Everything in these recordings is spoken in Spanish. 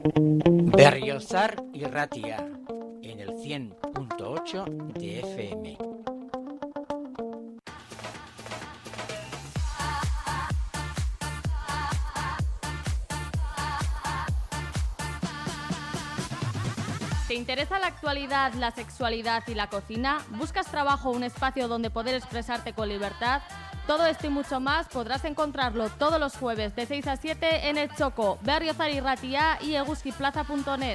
Berriozar y Ratia en el 100.8 de FM. ¿Te interesa la actualidad, la sexualidad y la cocina? ¿Buscas trabajo o un espacio donde poder expresarte con libertad? Todo esto y mucho más podrás encontrarlo todos los jueves de 6 a 7 en El Choco, Berriozar y Ratia y eguskiplaza.net.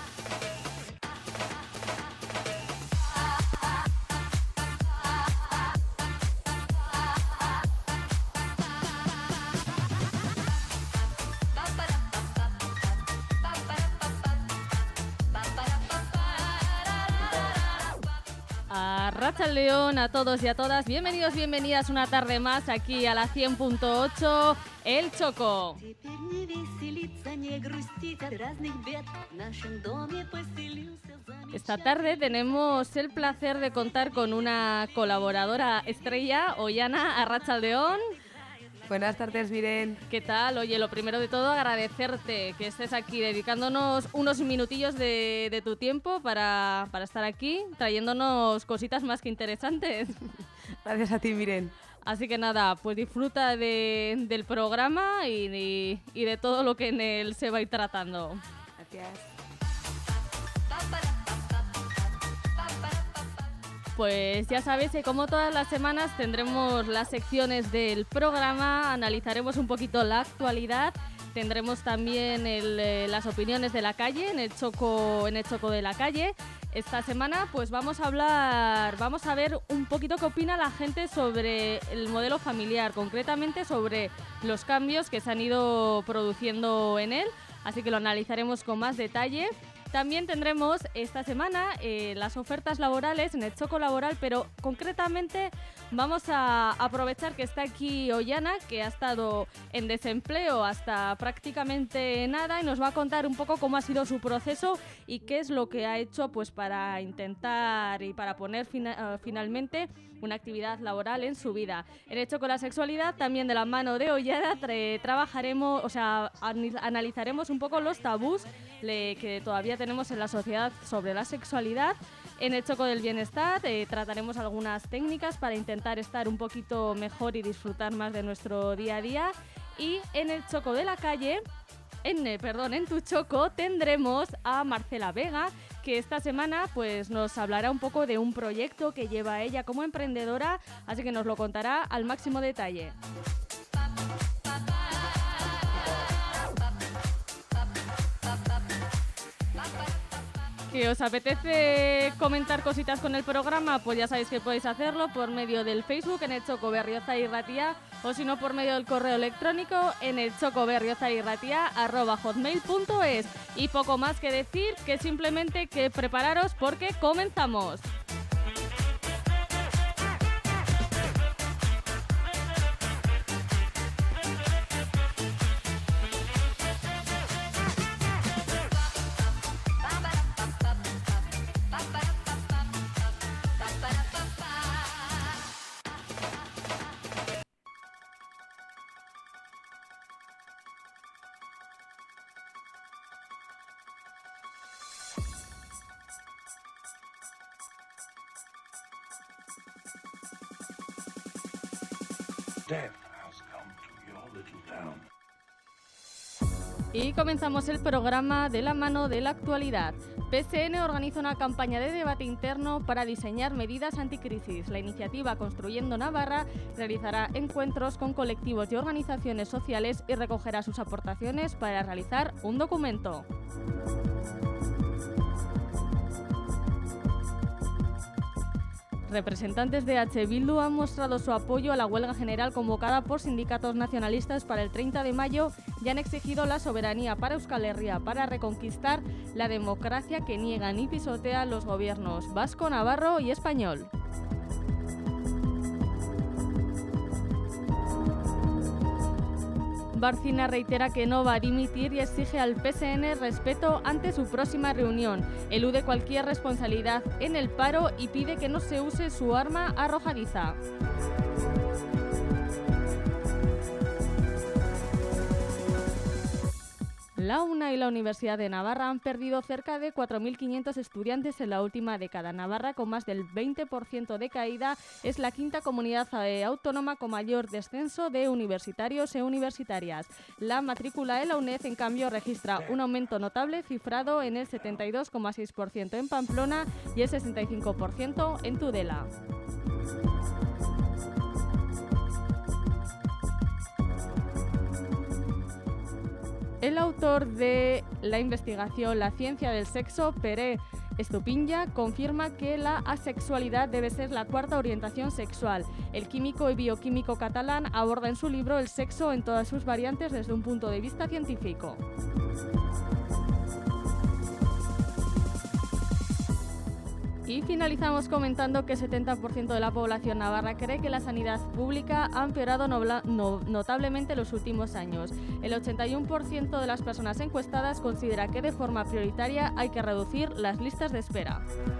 Arratsaldeon a todos y a todas, bienvenidos, bienvenidas una tarde más aquí a la 100.8 El Choco. Esta tarde tenemos el placer de contar con una colaboradora estrella, Ollana. Arratsaldeon. Buenas tardes, Miren. ¿Qué tal? Oye, lo primero de todo, agradecerte que estés aquí dedicándonos unos minutillos de tu tiempo para estar aquí, trayéndonos cositas más que interesantes. Gracias a ti, Miren. Así que nada, pues disfruta del programa y de todo lo que en él se va a ir tratando. Gracias. Pues ya sabéis que como todas las semanas tendremos las secciones del programa, analizaremos un poquito la actualidad, tendremos también las opiniones de la calle en el Choco de la calle. Esta semana pues vamos a ver un poquito qué opina la gente sobre el modelo familiar, concretamente sobre los cambios que se han ido produciendo en él, así que lo analizaremos con más detalle. También tendremos esta semana las ofertas laborales en el Choco Laboral, pero concretamente vamos a aprovechar que está aquí Ollana, que ha estado en desempleo hasta prácticamente nada y nos va a contar un poco cómo ha sido su proceso y qué es lo que ha hecho pues para intentar y para poner finalmente una actividad laboral en su vida. En el Choco la Sexualidad, también de la mano de Ollana, analizaremos un poco los tabús que todavía tenemos en la sociedad sobre la sexualidad. En el Choco del Bienestar trataremos algunas técnicas para intentar estar un poquito mejor y disfrutar más de nuestro día a día. Y en el Choco de la calle, en Tu Choco, tendremos a Marcela Vega, que esta semana pues nos hablará un poco de un proyecto que lleva ella como emprendedora, así que nos lo contará al máximo detalle. Si os apetece comentar cositas con el programa, pues ya sabéis que podéis hacerlo por medio del Facebook en el Choco Berriozar y Ratia, o si no por medio del correo electrónico en el chocoberriozarirratia@hotmail.es. Y poco más que decir, que simplemente que prepararos porque comenzamos. Y comenzamos el programa de la mano de la actualidad. PSN organiza una campaña de debate interno para diseñar medidas anticrisis. La iniciativa Construyendo Navarra realizará encuentros con colectivos y organizaciones sociales y recogerá sus aportaciones para realizar un documento. Representantes de H. Bildu han mostrado su apoyo a la huelga general convocada por sindicatos nacionalistas para el 30 de mayo y han exigido la soberanía para Euskal Herria para reconquistar la democracia que niegan y pisotean los gobiernos vasco, navarro y español. Bárcena reitera que no va a dimitir y exige al PSN respeto ante su próxima reunión. Elude cualquier responsabilidad en el paro y pide que no se use su arma arrojadiza. La UNA y la Universidad de Navarra han perdido cerca de 4.500 estudiantes en la última década. Navarra, con más del 20% de caída, es la quinta comunidad autónoma con mayor descenso de universitarios e universitarias. La matrícula de la UNED, en cambio, registra un aumento notable cifrado en el 72,6% en Pamplona y el 65% en Tudela. El autor de la investigación La ciencia del sexo, Pere Estupiña, confirma que la asexualidad debe ser la cuarta orientación sexual. El químico y bioquímico catalán aborda en su libro el sexo en todas sus variantes desde un punto de vista científico. Y finalizamos comentando que el 70% de la población navarra cree que la sanidad pública ha empeorado notablemente en los últimos años. El 81% de las personas encuestadas considera que de forma prioritaria hay que reducir las listas de espera.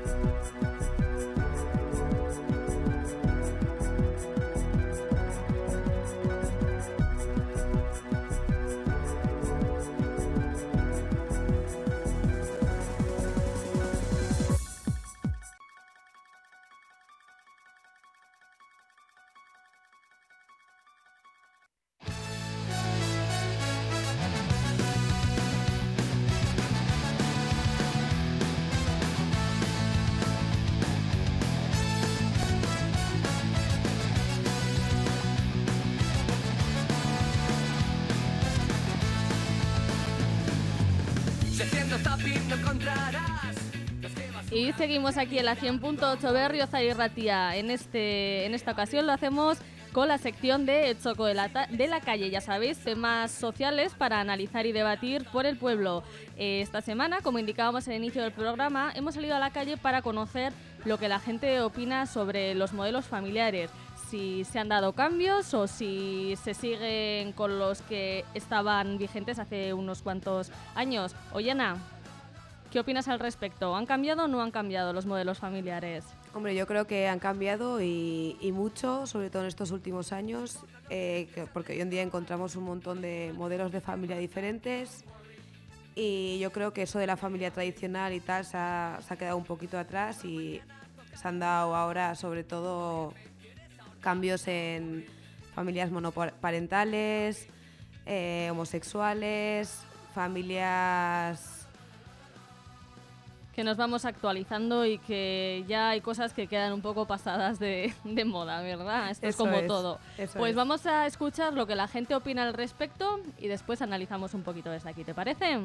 Y seguimos aquí en la 100.8 Berriozar y Ratia. En esta ocasión lo hacemos con la sección de Choco de la calle. Ya sabéis, temas sociales para analizar y debatir por el pueblo. Esta semana, como indicábamos al inicio del programa, hemos salido a la calle para conocer lo que la gente opina sobre los modelos familiares. Si se han dado cambios o si se siguen con los que estaban vigentes hace unos cuantos años. Ollana, ¿qué opinas al respecto? ¿Han cambiado o no han cambiado los modelos familiares? Hombre, yo creo que han cambiado y mucho, sobre todo en estos últimos años, porque hoy en día encontramos un montón de modelos de familia diferentes y yo creo que eso de la familia tradicional y tal se ha quedado un poquito atrás y se han dado ahora sobre todo cambios en familias monoparentales, homosexuales, familias que nos vamos actualizando y que ya hay cosas que quedan un poco pasadas de moda, ¿verdad? Esto es como todo. Pues vamos a escuchar lo que la gente opina al respecto y después analizamos un poquito desde aquí, ¿te parece?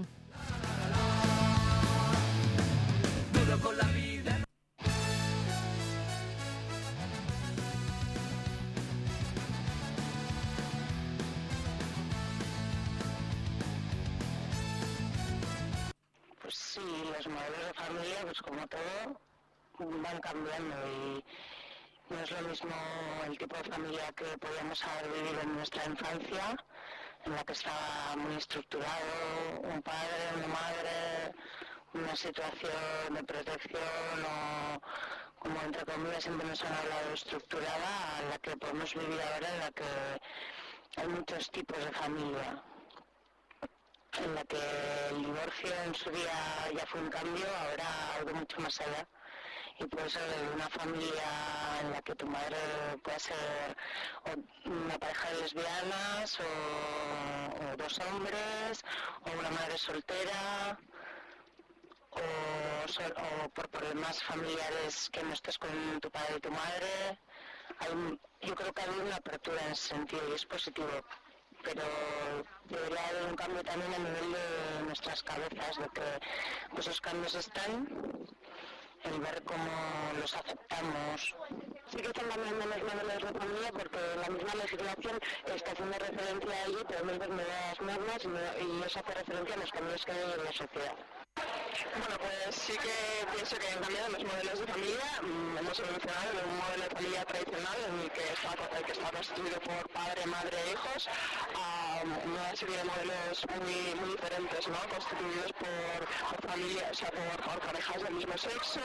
Sí, los modelos de familia, pues como todo, van cambiando y no es lo mismo el tipo de familia que podíamos haber vivido en nuestra infancia, en la que estaba muy estructurado, un padre, una madre, una situación de protección o, como entre comillas siempre nos han hablado, estructurada, a la que podemos vivir ahora, en la que hay muchos tipos de familia, en la que el divorcio en su día ya fue un cambio, ahora algo mucho más allá. Y puede ser una familia en la que tu madre puede ser una pareja de lesbianas o dos hombres, o una madre soltera, o por problemas familiares que no estés con tu padre y tu madre. Yo creo que hay una apertura en ese sentido y es positivo. Pero debería haber un cambio también a nivel de nuestras cabezas, de que pues, esos cambios están, el ver cómo los aceptamos. Sí que están cambiando los modelos de familia porque la misma legislación está haciendo referencia a ello, podemos ver nuevas normas y eso hace referencia a los cambios que hay en la sociedad. Bueno, pues sí que pienso que han cambiado los modelos de familia. Hemos evolucionado de un modelo de familia tradicional en el que está constituido por padre, madre e hijos a una serie de modelos muy diferentes, ¿no? Constituidos por familias, o sea, por parejas del mismo sexo,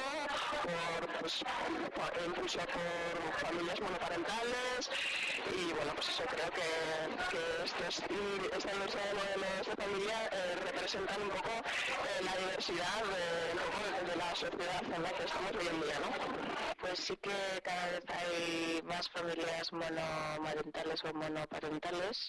incluso por familias monoparentales y bueno, pues eso creo que esta diversidad de modelos de familia repercute representan un poco la diversidad de la sociedad en la que estamos hoy en día, ¿no? Pues sí que cada vez hay más familias monomarentales o monoparentales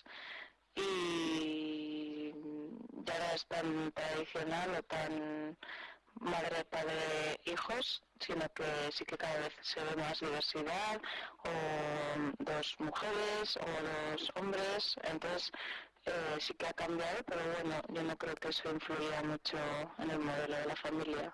y ya no es tan tradicional o tan madre, padre, hijos, sino que sí que cada vez se ve más diversidad, o dos mujeres o dos hombres, entonces sí que ha cambiado, pero bueno, yo no creo que eso influya mucho en el modelo de la familia.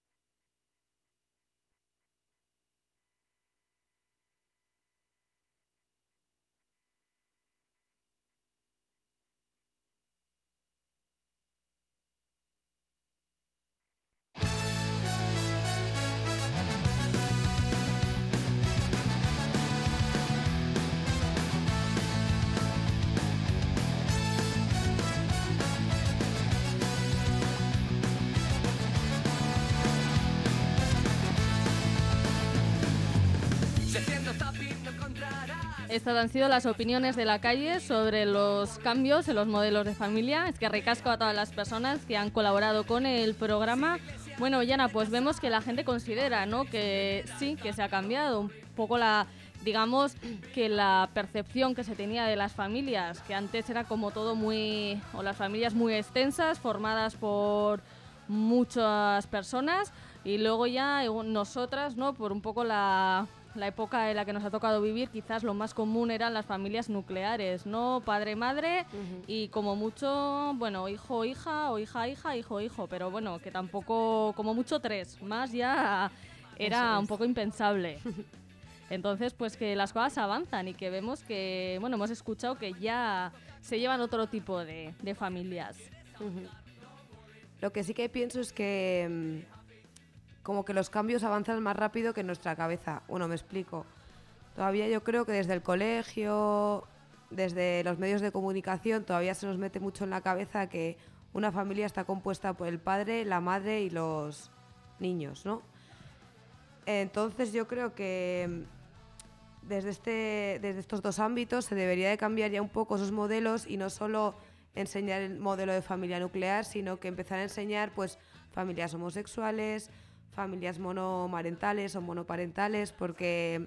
Estas han sido las opiniones de la calle sobre los cambios en los modelos de familia. Es que ricasco a todas las personas que han colaborado con el programa. Bueno, Yana, pues vemos que la gente considera, ¿no?, que sí, que se ha cambiado un poco digamos que la percepción que se tenía de las familias, que antes era como todo o las familias muy extensas, formadas por muchas personas, y luego ya nosotras, ¿no?, por un poco la época en la que nos ha tocado vivir, quizás lo más común eran las familias nucleares, ¿no? Padre, madre, y como mucho, bueno, hijo, hija, o hija, hija, hijo, hijo, pero bueno, que tampoco, como mucho 3, más ya era un poco impensable. Entonces, pues que las cosas avanzan y que vemos que, bueno, hemos escuchado que ya se llevan otro tipo de familias. Lo que sí que pienso es que como que los cambios avanzan más rápido que en nuestra cabeza. Bueno, me explico. Todavía yo creo que desde el colegio, desde los medios de comunicación, todavía se nos mete mucho en la cabeza que una familia está compuesta por el padre, la madre y los niños, ¿no? Entonces yo creo que desde estos dos ámbitos se debería de cambiar ya un poco esos modelos y no solo enseñar el modelo de familia nuclear, sino que empezar a enseñar pues familias homosexuales, familias monomarentales o monoparentales, porque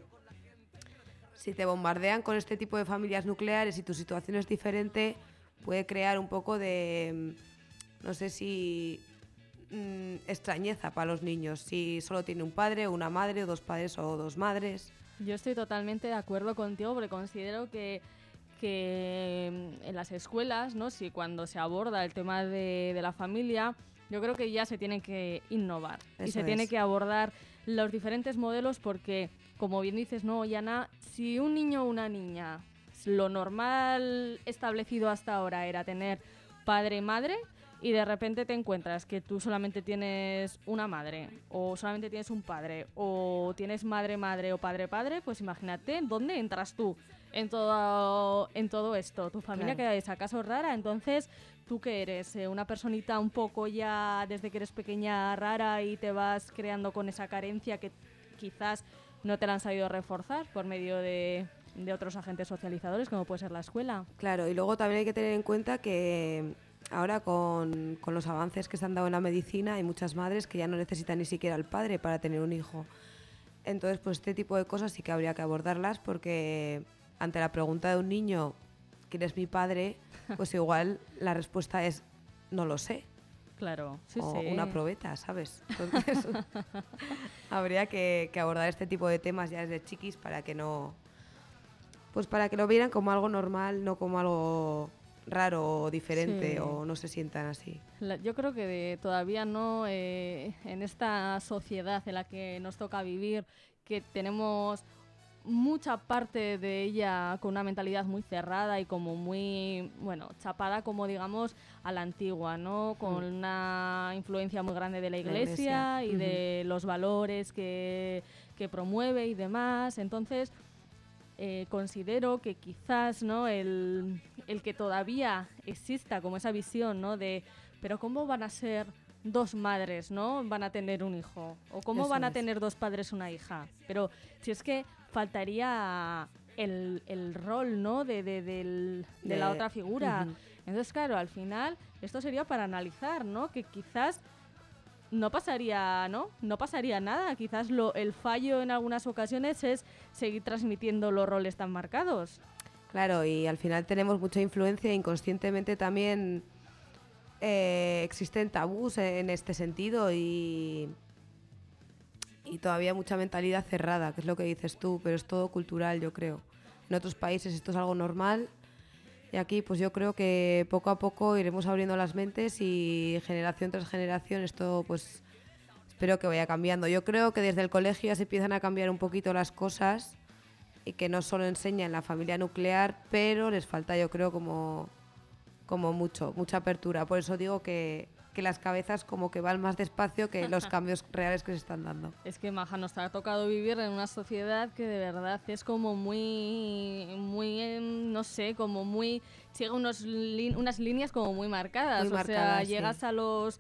si te bombardean con este tipo de familias nucleares y tu situación es diferente, puede crear un poco de, no sé si extrañeza para los niños, si solo tiene un padre o una madre, o dos padres o dos madres. Yo estoy totalmente de acuerdo contigo, porque considero que en las escuelas, ¿no?, si cuando se aborda el tema de la familia, yo creo que ya se tiene que innovar. Eso y se tiene que abordar los diferentes modelos porque, como bien dices, ¿no, Yana? Si un niño o una niña, lo normal establecido hasta ahora era tener padre y madre, y de repente te encuentras que tú solamente tienes una madre, o solamente tienes un padre, o tienes madre-madre o padre-padre, pues imagínate, ¿dónde entras tú en todo esto? Tu familia queda esa casa rara, entonces, ¿tú qué eres? ¿Una personita un poco ya desde que eres pequeña rara y te vas creando con esa carencia que quizás no te la han sabido reforzar por medio de otros agentes socializadores, como puede ser la escuela? Claro, y luego también hay que tener en cuenta que ahora con los avances que se han dado en la medicina hay muchas madres que ya no necesitan ni siquiera al padre para tener un hijo. Entonces, pues este tipo de cosas sí que habría que abordarlas, porque ante la pregunta de un niño, ¿quién es mi padre?, pues igual la respuesta es no lo sé. Claro, sí, o sí. una probeta, ¿sabes? Entonces habría que abordar este tipo de temas ya desde chiquis para que no, pues para que lo vieran como algo normal, no como algo raro o diferente, o no se sientan así. Yo creo que todavía no, en esta sociedad en la que nos toca vivir, que tenemos mucha parte de ella con una mentalidad muy cerrada y como muy, bueno, chapada como digamos a la antigua, ¿no? Con una influencia muy grande de la iglesia y de los valores que promueve y demás. Entonces, considero que quizás, ¿no?, el que todavía exista como esa visión, ¿no?, de pero ¿cómo van a ser dos madres, ¿no?, van a tener un hijo? ¿O cómo van a tener dos padres una hija? Pero si es que faltaría el rol, ¿no?, de la otra figura. Entonces, claro, al final esto sería para analizar, ¿no? Que quizás no pasaría, ¿no? No pasaría nada. Quizás el fallo en algunas ocasiones es seguir transmitiendo los roles tan marcados. Claro, y al final tenemos mucha influencia inconscientemente también. Existen tabús en este sentido y todavía mucha mentalidad cerrada, que es lo que dices tú, pero es todo cultural, yo creo. En otros países esto es algo normal y aquí pues yo creo que poco a poco iremos abriendo las mentes y generación tras generación esto pues espero que vaya cambiando. Yo creo que desde el colegio ya se empiezan a cambiar un poquito las cosas y que no solo enseñan la familia nuclear, pero les falta yo creo como mucha apertura. Por eso digo que las cabezas como que van más despacio que los cambios reales que se están dando. Es que, Maja, nos ha tocado vivir en una sociedad que de verdad es como muy no sé, como muy... sigue unas líneas como muy marcadas. Muy marcadas, o sea, sí. llegas a los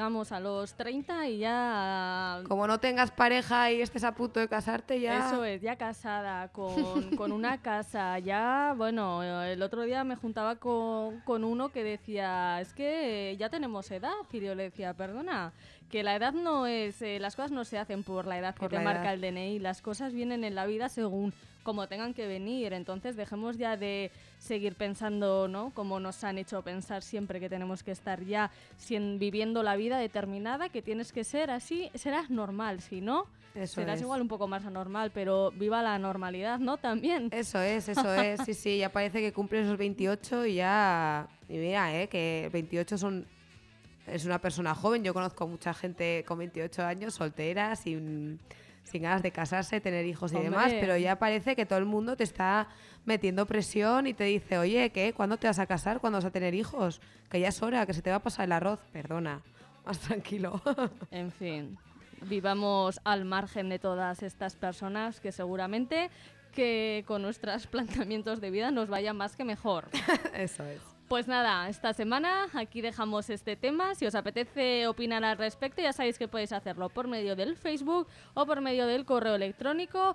30 y ya... Como no tengas pareja y estés a punto de casarte ya... Eso es, ya casada, con una casa, ya, bueno, el otro día me juntaba con uno que decía, es que ya tenemos edad, y yo le decía, perdona, que la edad no es, las cosas no se hacen por la edad que te marca el DNI, las cosas vienen en la vida según como tengan que venir, entonces dejemos ya de seguir pensando, ¿no? Como nos han hecho pensar siempre que tenemos que estar ya viviendo la vida determinada, que tienes que ser así, serás normal, si no, serás igual un poco más anormal, pero viva la normalidad, ¿no? También. Eso es, sí, ya parece que cumples los 28 y ya... Y mira, que 28 es una persona joven, yo conozco mucha gente con 28 años, soltera, sin ganas de casarse, tener hijos y demás, pero ya parece que todo el mundo te está metiendo presión y te dice, oye, ¿qué? ¿Cuándo te vas a casar? ¿Cuándo vas a tener hijos? Que ya es hora, que se te va a pasar el arroz. Perdona, más tranquilo. En fin, vivamos al margen de todas estas personas que seguramente que con nuestros planteamientos de vida nos vaya más que mejor. Eso es. Pues nada, esta semana aquí dejamos este tema. Si os apetece opinar al respecto, ya sabéis que podéis hacerlo por medio del Facebook o por medio del correo electrónico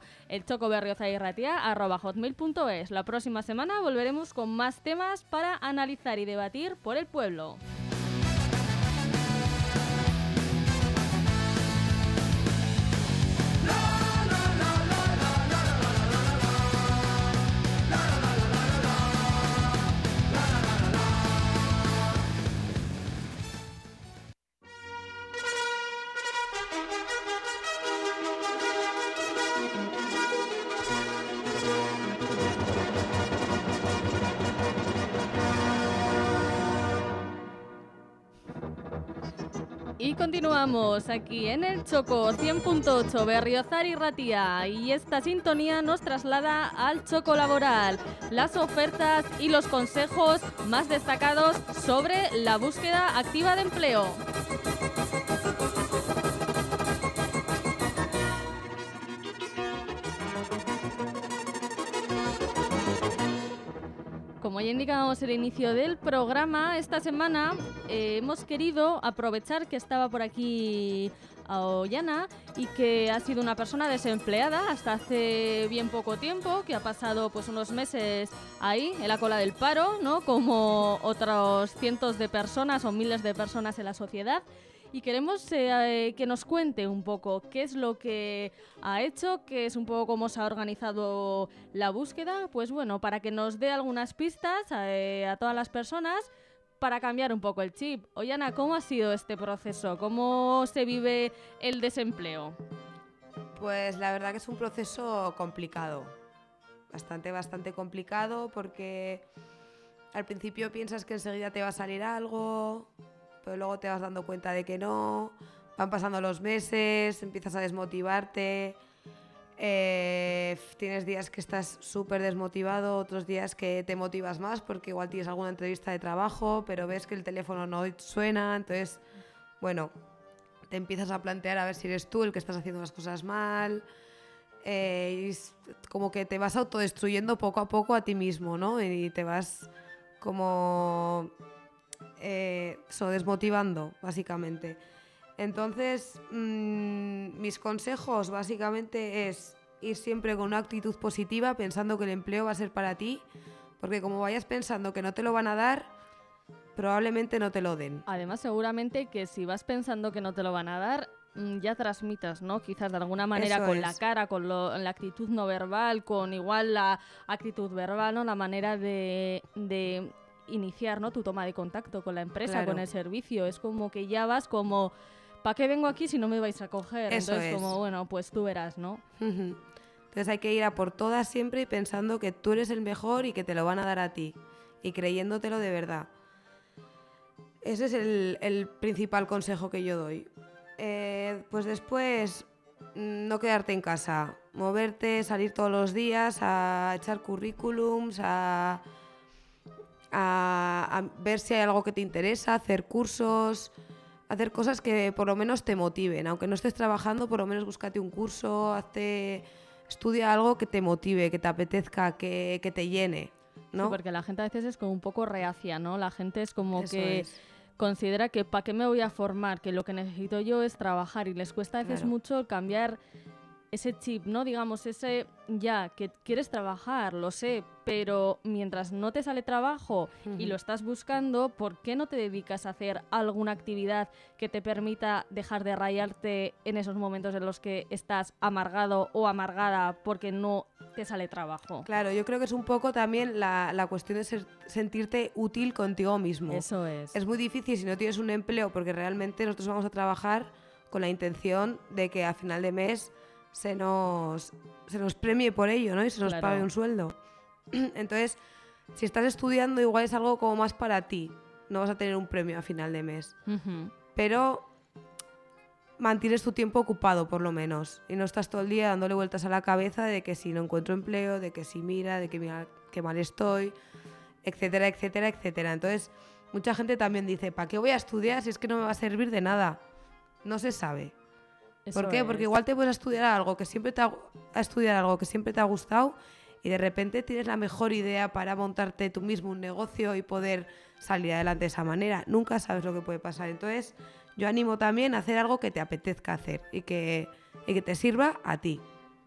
elchocoberriozairratia@hotmail.es. La próxima semana volveremos con más temas para analizar y debatir por el pueblo. Y continuamos aquí en el Choco 100.8 Berriozar y Ratia, y esta sintonía nos traslada al Choco Laboral, las ofertas y los consejos más destacados sobre la búsqueda activa de empleo. Como ya indicábamos al inicio del programa, esta semana hemos querido aprovechar que estaba por aquí Ollana y que ha sido una persona desempleada hasta hace bien poco tiempo, que ha pasado pues unos meses ahí en la cola del paro, ¿no? Como otros cientos de personas o miles de personas en la sociedad. Y queremos que nos cuente un poco qué es lo que ha hecho, qué es un poco cómo se ha organizado la búsqueda, pues bueno, para que nos dé algunas pistas a todas las personas para cambiar un poco el chip. Ollana, ¿cómo ha sido este proceso? ¿Cómo se vive el desempleo? Pues la verdad que es un proceso complicado, bastante complicado, porque al principio piensas que enseguida te va a salir algo, pero luego te vas dando cuenta de que no, van pasando los meses, empiezas a desmotivarte, tienes días que estás súper desmotivado, otros días que te motivas más porque igual tienes alguna entrevista de trabajo, pero ves que el teléfono no suena, entonces, bueno, te empiezas a plantear a ver si eres tú el que estás haciendo las cosas mal, y es como que te vas autodestruyendo poco a poco a ti mismo, ¿no? Y te vas como... desmotivando, básicamente. Entonces, mis consejos básicamente es ir siempre con una actitud positiva, pensando que el empleo va a ser para ti, porque como vayas pensando que no te lo van a dar, probablemente no te lo den. Además, seguramente que si vas pensando que no te lo van a dar, ya transmitas, ¿no? Quizás de alguna manera Eso con es. la cara, con la actitud no verbal, con igual la actitud verbal, ¿no? La manera de iniciar, ¿no? Tu toma de contacto con la empresa, Claro. con el servicio. Es como que ya vas como, ¿para qué vengo aquí si no me vais a coger? Eso Entonces, es. como, bueno, pues tú verás, ¿no? Ujú. Entonces hay que ir a por todas siempre y pensando que tú eres el mejor y que te lo van a dar a ti. Y creyéndotelo de verdad. Ese es el principal consejo que yo doy. Pues después, no quedarte en casa. Moverte, salir todos los días a echar currículums, a ver si hay algo que te interesa, hacer cursos, hacer cosas que por lo menos te motiven. Aunque no estés trabajando, por lo menos búscate un curso, estudia algo que te motive, que te apetezca, que te llene, ¿no? Sí, porque la gente a veces es como un poco reacia, ¿no? La gente es como Eso que es. considera que ¿para qué me voy a formar? Que lo que necesito yo es trabajar y les cuesta a veces Claro. mucho cambiar ese chip, ¿no? Digamos, ese ya, que quieres trabajar, lo sé, pero mientras no te sale trabajo y Ujú. lo estás buscando, ¿por qué no te dedicas a hacer alguna actividad que te permita dejar de rayarte en esos momentos en los que estás amargado o amargada porque no te sale trabajo? Claro, yo creo que es un poco también la cuestión de sentirte útil contigo mismo. Eso es. Es muy difícil si no tienes un empleo porque realmente nosotros vamos a trabajar con la intención de que a final de mes se nos premie por ello, ¿no? Y se nos Claro. pague un sueldo. Entonces, si estás estudiando, igual es algo como más para ti. No vas a tener un premio a final de mes. Ujú. Pero mantienes tu tiempo ocupado, por lo menos. Y no estás todo el día dándole vueltas a la cabeza de que si no encuentro empleo, de que si mira, de que mira qué mal estoy, etcétera, etcétera, etcétera. Entonces, mucha gente también dice, ¿para qué voy a estudiar si es que no me va a servir de nada? No se sabe. ¿Por Eso qué? es. Porque igual te puedes estudiar algo que siempre te ha gustado y de repente tienes la mejor idea para montarte tú mismo un negocio y poder salir adelante de esa manera. Nunca sabes lo que puede pasar. Entonces, yo animo también a hacer algo que te apetezca hacer y que te sirva a ti.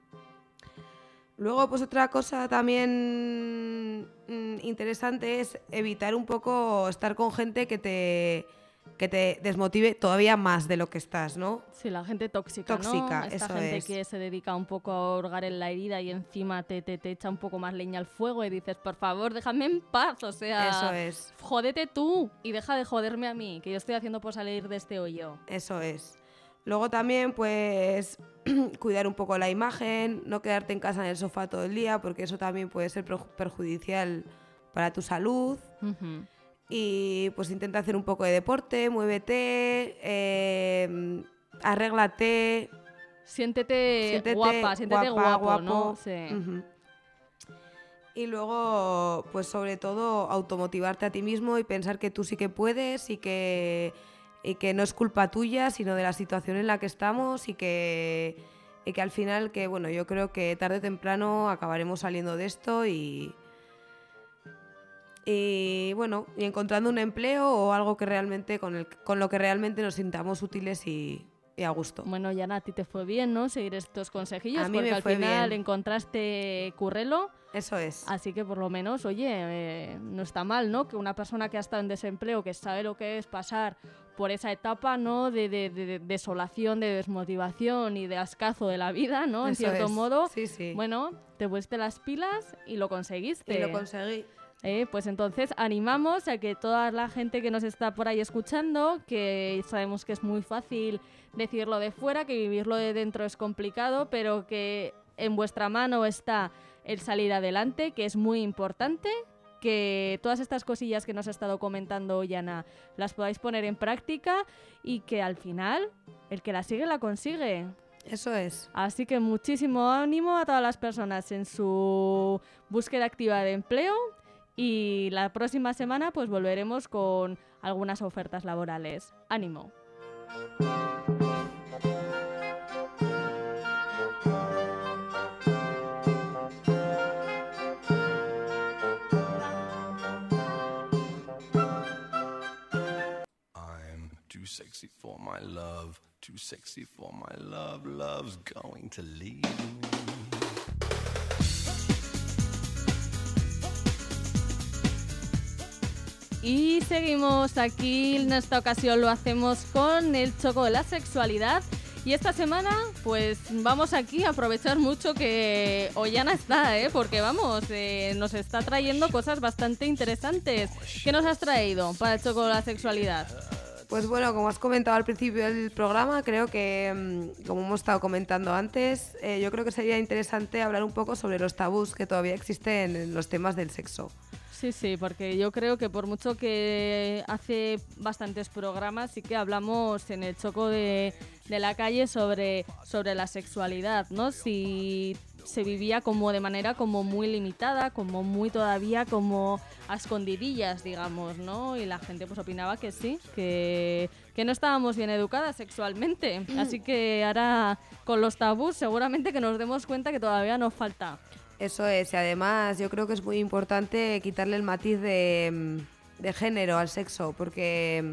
Luego, pues otra cosa también interesante es evitar un poco estar con gente que te desmotive todavía más de lo que estás, ¿no? Sí, la gente tóxica, Tóxica, ¿no? Esta eso gente es. que se dedica un poco a hurgar en la herida y encima te echa un poco más leña al fuego y dices, por favor, déjame en paz, o sea, Eso es. jódete tú y deja de joderme a mí, que yo estoy haciendo por salir de este hoyo. Eso es. Luego también, pues, cuidar un poco la imagen, no quedarte en casa en el sofá todo el día, porque eso también puede ser perjudicial para tu salud. Ujú. Y pues intenta hacer un poco de deporte, muévete, arréglate. Siéntete guapa, siéntete guapo, ¿no? Sí. Ujú. Y luego, pues sobre todo, automotivarte a ti mismo y pensar que tú sí que puedes y que no es culpa tuya, sino de la situación en la que estamos y que al final, que bueno, yo creo que tarde o temprano acabaremos saliendo de esto y bueno, y encontrando un empleo o algo que realmente con lo que realmente nos sintamos útiles y a gusto. Bueno, Yana, a ti te fue bien, ¿no? Seguir estos consejillos, A mí porque me al fue final bien. encontraste currelo. Eso es. Así que por lo menos, oye, no está mal, ¿no? Que una persona que ha estado en desempleo, que sabe lo que es pasar por esa etapa, ¿no? De desolación, de desmotivación y de ascazo de la vida, ¿no? En Eso cierto es. modo. Sí, sí. Bueno, te pusiste las pilas y lo conseguiste. Y lo conseguí. Pues entonces animamos a que toda la gente que nos está por ahí escuchando, que sabemos que es muy fácil decirlo de fuera, que vivirlo de dentro es complicado, pero que en vuestra mano está el salir adelante, que es muy importante, que todas estas cosillas que nos ha estado comentando Yana las podáis poner en práctica y que al final el que la sigue la consigue. Eso es. Así que muchísimo ánimo a todas las personas en su búsqueda activa de empleo y la próxima semana pues volveremos con algunas ofertas laborales. ¡Ánimo! I'm too sexy for my love, too sexy for my love, love's going to leave me. Y seguimos aquí, en esta ocasión lo hacemos con el choco de la sexualidad. Y esta semana, pues vamos aquí a aprovechar mucho que Ollana está, porque vamos, nos está trayendo cosas bastante interesantes. ¿Qué nos has traído para el choco de la sexualidad? Pues bueno, como has comentado al principio del programa, creo que, como hemos estado comentando antes, yo creo que sería interesante hablar un poco sobre los tabús que todavía existen en los temas del sexo. Sí, porque yo creo que por mucho que hace bastantes programas sí que hablamos en el choco de la calle sobre la sexualidad, ¿no? Si se vivía como de manera como muy limitada, como muy todavía como a escondidillas, digamos, ¿no? Y la gente pues opinaba que sí, que no estábamos bien educadas sexualmente. Así que ahora con los tabús seguramente que nos demos cuenta que todavía nos falta. Eso es, y además yo creo que es muy importante quitarle el matiz de género al sexo, porque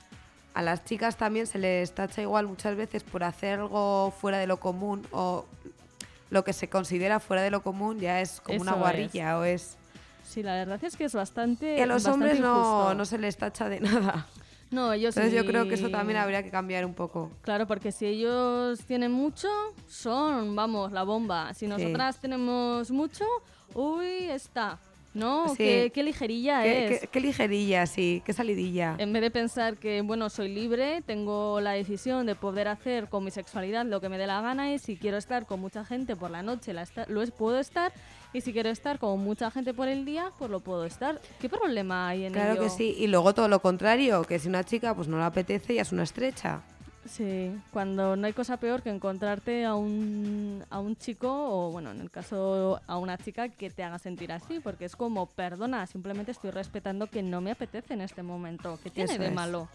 a las chicas también se les tacha igual muchas veces por hacer algo fuera de lo común, o lo que se considera fuera de lo común ya es como una guarrilla o es... Sí, la verdad es que es bastante Y a los bastante hombres injusto. no se les tacha de nada. No, ellos Entonces sí. yo creo que eso también habría que cambiar un poco. Claro, porque si ellos tienen mucho, son, vamos, la bomba. Si nosotras tenemos mucho, uy, está. ¿No? Sí. Qué ligerilla es. Qué ligerilla, sí, qué salidilla. En vez de pensar que, bueno, soy libre, tengo la decisión de poder hacer con mi sexualidad lo que me dé la gana, y si quiero estar con mucha gente por la noche, puedo estar, y si quiero estar con mucha gente por el día, pues lo puedo estar. ¿Qué problema hay en ello? Claro que sí, y luego todo lo contrario, que si una chica pues no le apetece, ya es una estrecha. Sí, cuando no hay cosa peor que encontrarte a un chico, o bueno, en el caso a una chica que te haga sentir así, porque es como, perdona, simplemente estoy respetando que no me apetece en este momento. ¿Qué tiene de malo?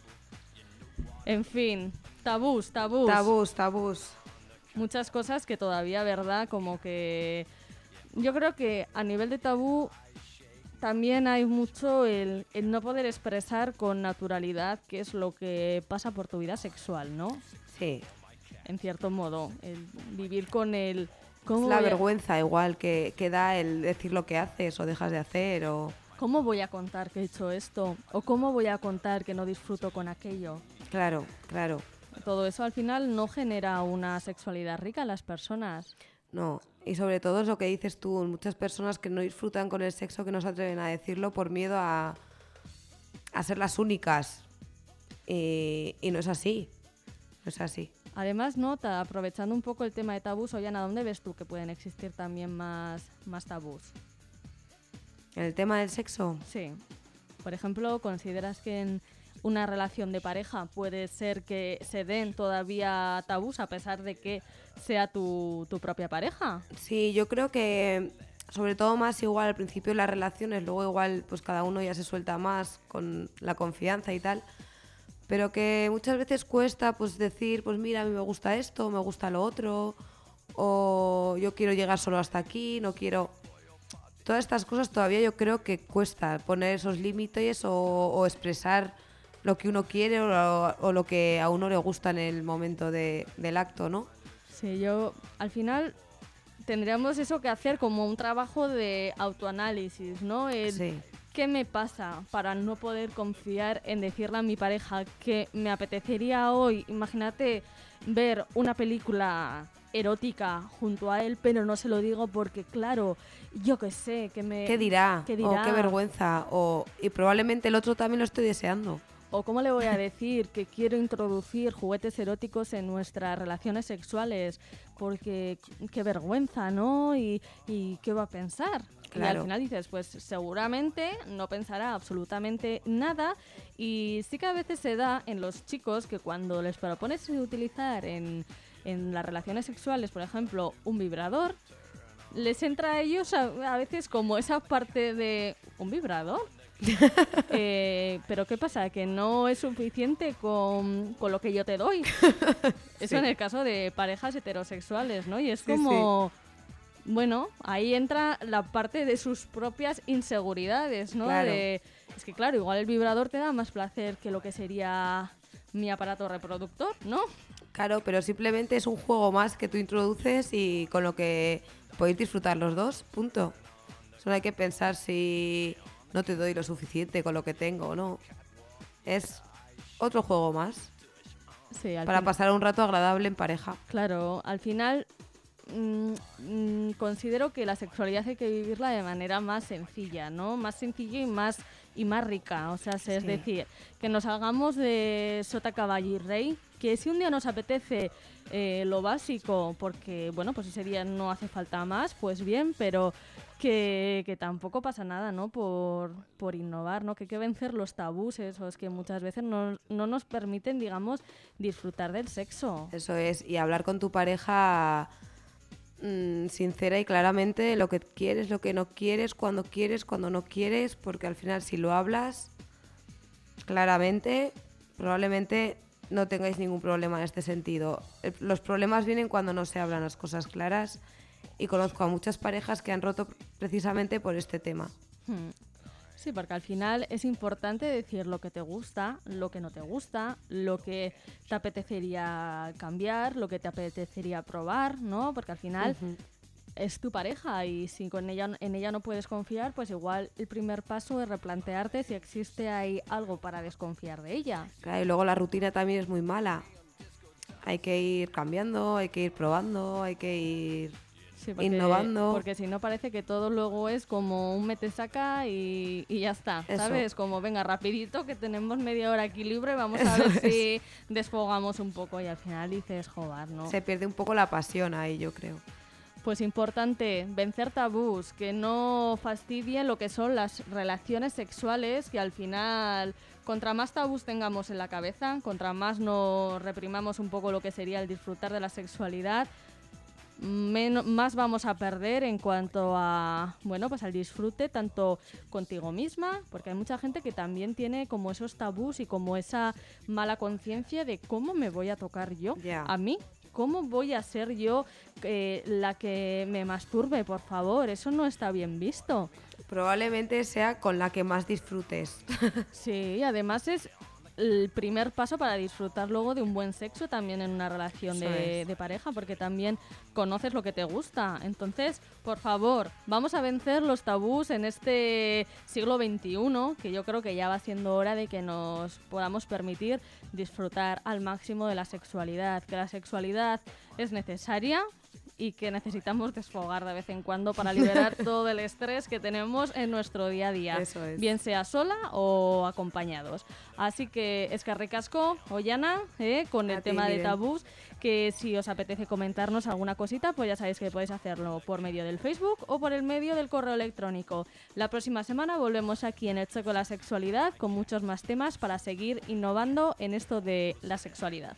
En fin, tabús. Tabús. Muchas cosas que todavía, ¿verdad? Como que yo creo que a nivel de tabú también hay mucho el no poder expresar con naturalidad qué es lo que pasa por tu vida sexual, ¿no? Sí. En cierto modo, el vivir con el... Es la vergüenza igual que da el decir lo que haces o dejas de hacer o... ¿Cómo voy a contar que he hecho esto? ¿O cómo voy a contar que no disfruto con aquello? Claro. Todo eso al final no genera una sexualidad rica en las personas. No, y sobre todo es lo que dices tú, muchas personas que no disfrutan con el sexo, que no se atreven a decirlo por miedo a ser las únicas. Y no es así, Además, nota, aprovechando un poco el tema de tabús, Ollana, ¿dónde ves tú que pueden existir también más tabús? ¿En el tema del sexo? Sí. Por ejemplo, ¿consideras que en una relación de pareja puede ser que se den todavía tabús a pesar de que sea tu propia pareja? Sí, yo creo que sobre todo más igual al principio de las relaciones, luego igual pues cada uno ya se suelta más con la confianza y tal, pero que muchas veces cuesta pues decir, pues mira, a mí me gusta esto, me gusta lo otro, o yo quiero llegar solo hasta aquí, no quiero... Todas estas cosas todavía yo creo que cuesta poner esos límites o expresar lo que uno quiere o lo que a uno le gusta en el momento del acto, ¿no? Sí, yo al final tendríamos eso que hacer como un trabajo de autoanálisis, ¿no? Sí. ¿Qué me pasa para no poder confiar en decirle a mi pareja que me apetecería hoy, imagínate, ver una película erótica junto a él, pero no se lo digo porque, claro, yo qué sé, ¿Qué dirá? O qué vergüenza. Y probablemente el otro también lo esté deseando. ¿O cómo le voy a decir que quiero introducir juguetes eróticos en nuestras relaciones sexuales? Porque qué vergüenza, ¿no? ¿Y qué va a pensar? Claro. Y al final dices, pues seguramente no pensará absolutamente nada. Y sí que a veces se da en los chicos que cuando les propones utilizar en las relaciones sexuales, por ejemplo, un vibrador, les entra a ellos a veces como esa parte de ¿un vibrador? Pero ¿qué pasa? Que no es suficiente con lo que yo te doy. Eso Sí. en el caso de parejas heterosexuales, ¿no? Y es como... Bueno, ahí entra la parte de sus propias inseguridades, ¿no? Claro. Es que claro, igual el vibrador te da más placer que lo que sería mi aparato reproductor, ¿no? Claro, pero simplemente es un juego más que tú introduces y con lo que podéis disfrutar los dos, punto. Solo hay que pensar si no te doy lo suficiente con lo que tengo, ¿no? Es otro juego más Sí, para pasar un rato agradable en pareja. Claro, al final considero que la sexualidad hay que vivirla de manera más sencilla, ¿no? Más sencilla y más rica. O sea, es decir, que nos hagamos de sota, caballo y rey, que si un día nos apetece lo básico, porque, bueno, pues ese día no hace falta más, pues bien, pero que tampoco pasa nada, ¿no? Por innovar, ¿no? Que hay que vencer los tabús esos que muchas veces no nos permiten, digamos, disfrutar del sexo. Eso es, y hablar con tu pareja sincera y claramente lo que quieres, lo que no quieres, cuando no quieres, porque al final si lo hablas claramente, probablemente no tengáis ningún problema en este sentido. Los problemas vienen cuando no se hablan las cosas claras, y conozco a muchas parejas que han roto precisamente por este tema. Sí, porque al final es importante decir lo que te gusta, lo que no te gusta, lo que te apetecería cambiar, lo que te apetecería probar, ¿no? Porque al final es tu pareja y si en ella no puedes confiar, pues igual el primer paso es replantearte si existe ahí algo para desconfiar de ella. Claro, y luego la rutina también es muy mala. Hay que ir cambiando, hay que ir probando, hay que ir innovando. Porque si no parece que todo luego es como un mete-saca y ya está, ¿sabes? Eso. Como venga rapidito que tenemos media hora aquí libre, vamos a ver si desfogamos un poco y al final dices, joder, ¿no? Se pierde un poco la pasión ahí, yo creo. Pues importante, vencer tabús, que no fastidien lo que son las relaciones sexuales, que al final, contra más tabús tengamos en la cabeza, contra más nos reprimamos un poco lo que sería el disfrutar de la sexualidad, más vamos a perder en cuanto a, bueno, pues al disfrute tanto contigo misma, porque hay mucha gente que también tiene como esos tabús y como esa mala conciencia de cómo me voy a tocar yo, a mí. ¿Cómo voy a ser yo la que me masturbe? Por favor, eso no está bien visto. Probablemente sea con la que más disfrutes. Sí, además es el primer paso para disfrutar luego de un buen sexo también en una relación de pareja, porque también conoces lo que te gusta. Entonces, por favor, vamos a vencer los tabús en este siglo XXI, que yo creo que ya va siendo hora de que nos podamos permitir disfrutar al máximo de la sexualidad, que la sexualidad es necesaria y que necesitamos desfogar de vez en cuando para liberar todo el estrés que tenemos en nuestro día a día, Eso es. bien sea sola o acompañados. Así que eskerrik asko, Ollana, con el tema de tabús, que si os apetece comentarnos alguna cosita, pues ya sabéis que podéis hacerlo por medio del Facebook o por el medio del correo electrónico. La próxima semana volvemos aquí en El Choco de la Sexualidad con muchos más temas para seguir innovando en esto de la sexualidad.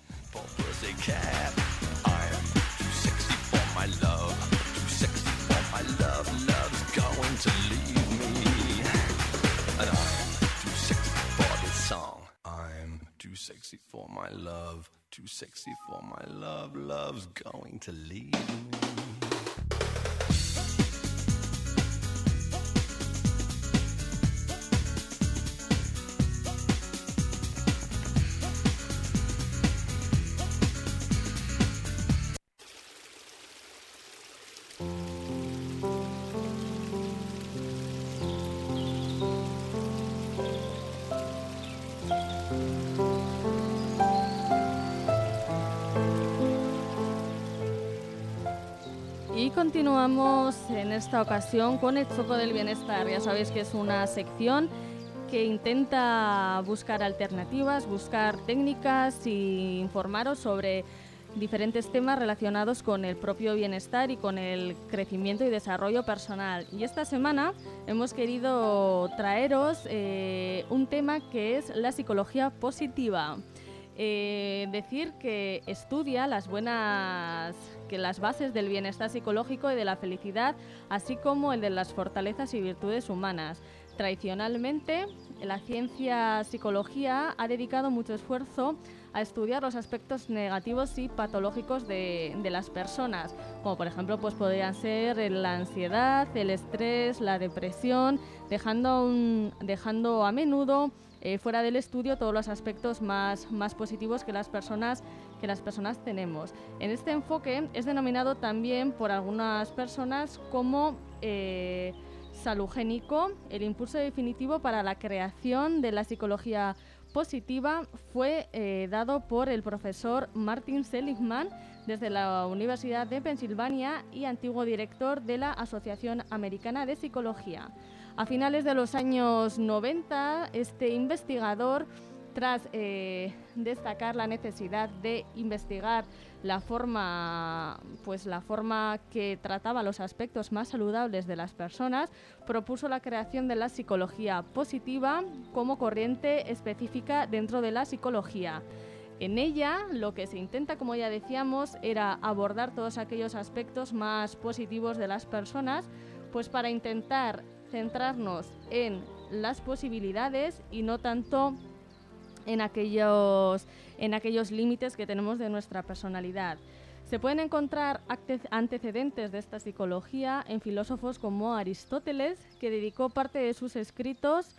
My love, too sexy for my love, love's going to leave me. And I'm too sexy for this song. I'm too sexy for my love, too sexy for my love, love's going to leave me. Y continuamos en esta ocasión con el Choco del Bienestar. Ya sabéis que es una sección que intenta buscar alternativas, buscar técnicas e informaros sobre diferentes temas relacionados con el propio bienestar y con el crecimiento y desarrollo personal. Y esta semana hemos querido traeros un tema que es la psicología positiva. Decir que estudia las bases del bienestar psicológico y de la felicidad, así como el de las fortalezas y virtudes humanas. Tradicionalmente, la ciencia psicología ha dedicado mucho esfuerzo a estudiar los aspectos negativos y patológicos de las personas, como por ejemplo pues podrían ser la ansiedad, el estrés, la depresión, dejando a menudo fuera del estudio todos los aspectos más positivos que las personas tenemos. En este enfoque es denominado también por algunas personas como salugénico, el impulso definitivo para la creación de la psicología positiva fue dado por el profesor Martin Seligman desde la Universidad de Pensilvania y antiguo director de la Asociación Americana de Psicología. A finales de los años 90, este investigador, tras destacar la necesidad de investigar la forma que trataba los aspectos más saludables de las personas, propuso la creación de la psicología positiva como corriente específica dentro de la psicología. En ella, lo que se intenta, como ya decíamos, era abordar todos aquellos aspectos más positivos de las personas, pues para intentar centrarnos en las posibilidades y no tanto en aquellos límites que tenemos de nuestra personalidad. Se pueden encontrar antecedentes de esta psicología en filósofos como Aristóteles, que dedicó parte de sus escritos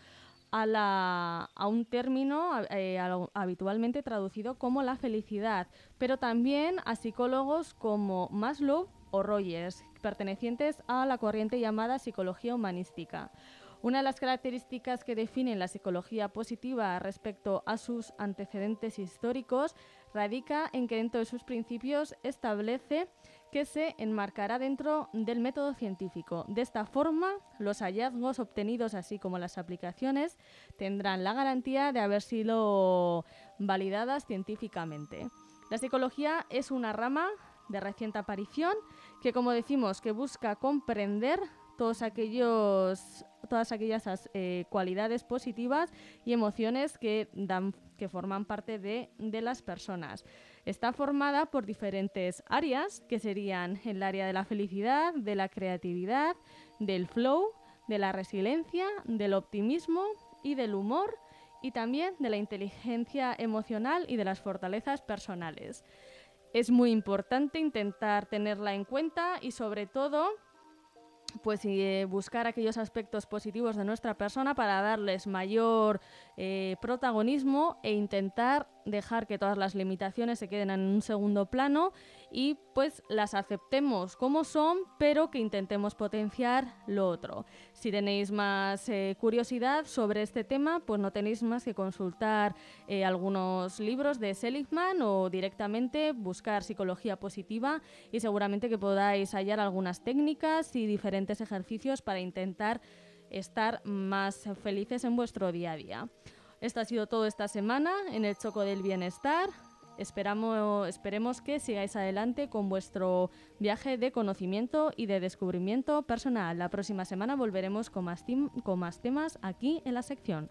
a un término habitualmente traducido como la felicidad, pero también a psicólogos como Maslow o Rogers, pertenecientes a la corriente llamada psicología humanística. Una de las características que definen la psicología positiva respecto a sus antecedentes históricos radica en que dentro de sus principios establece que se enmarcará dentro del método científico. De esta forma, los hallazgos obtenidos, así como las aplicaciones, tendrán la garantía de haber sido validadas científicamente. La psicología es una rama de reciente aparición que, como decimos, que busca comprender todas aquellas cualidades positivas y emociones que forman parte de las personas. Está formada por diferentes áreas, que serían el área de la felicidad, de la creatividad, del flow, de la resiliencia, del optimismo y del humor, y también de la inteligencia emocional y de las fortalezas personales. Es muy importante intentar tenerla en cuenta y, sobre todo, pues buscar aquellos aspectos positivos de nuestra persona para darles mayor protagonismo e intentar dejar que todas las limitaciones se queden en un segundo plano y pues las aceptemos como son, pero que intentemos potenciar lo otro. Si tenéis más curiosidad sobre este tema, pues no tenéis más que consultar algunos libros de Seligman o directamente buscar psicología positiva y seguramente que podáis hallar algunas técnicas y diferentes ejercicios para intentar estar más felices en vuestro día a día. Esto ha sido todo esta semana en el Choco del Bienestar. Esperemos que sigáis adelante con vuestro viaje de conocimiento y de descubrimiento personal. La próxima semana volveremos con más temas aquí en la sección.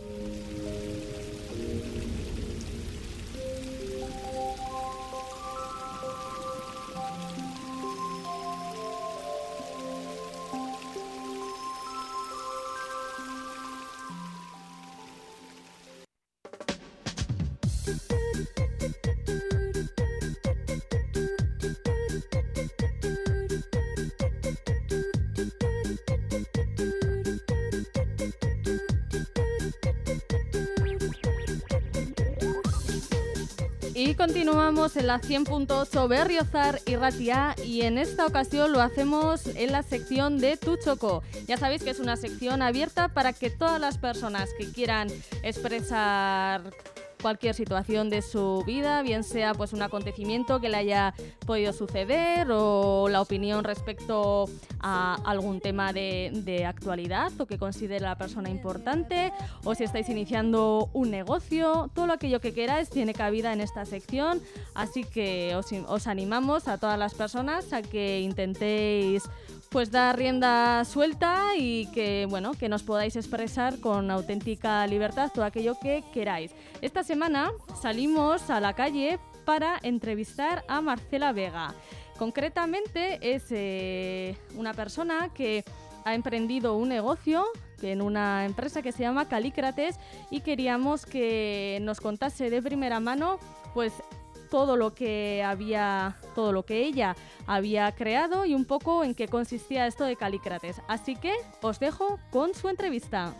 Y continuamos en la 100.8 Berriozar y Ratia, y en esta ocasión lo hacemos en la sección de Tu Choco. Ya sabéis que es una sección abierta para que todas las personas que quieran expresar cualquier situación de su vida, bien sea pues un acontecimiento que le haya podido suceder o la opinión respecto a algún tema de actualidad o que considere la persona importante, o si estáis iniciando un negocio, todo aquello que queráis tiene cabida en esta sección, así que os animamos a todas las personas a que intentéis pues dar rienda suelta y que nos podáis expresar con auténtica libertad todo aquello que queráis. Esta semana salimos a la calle para entrevistar a Marcela Vega. Concretamente es una persona que ha emprendido un negocio en una empresa que se llama Calícrates, y queríamos que nos contase de primera mano pues todo lo que ella había creado y un poco en qué consistía esto de Calícrates. Así que os dejo con su entrevista.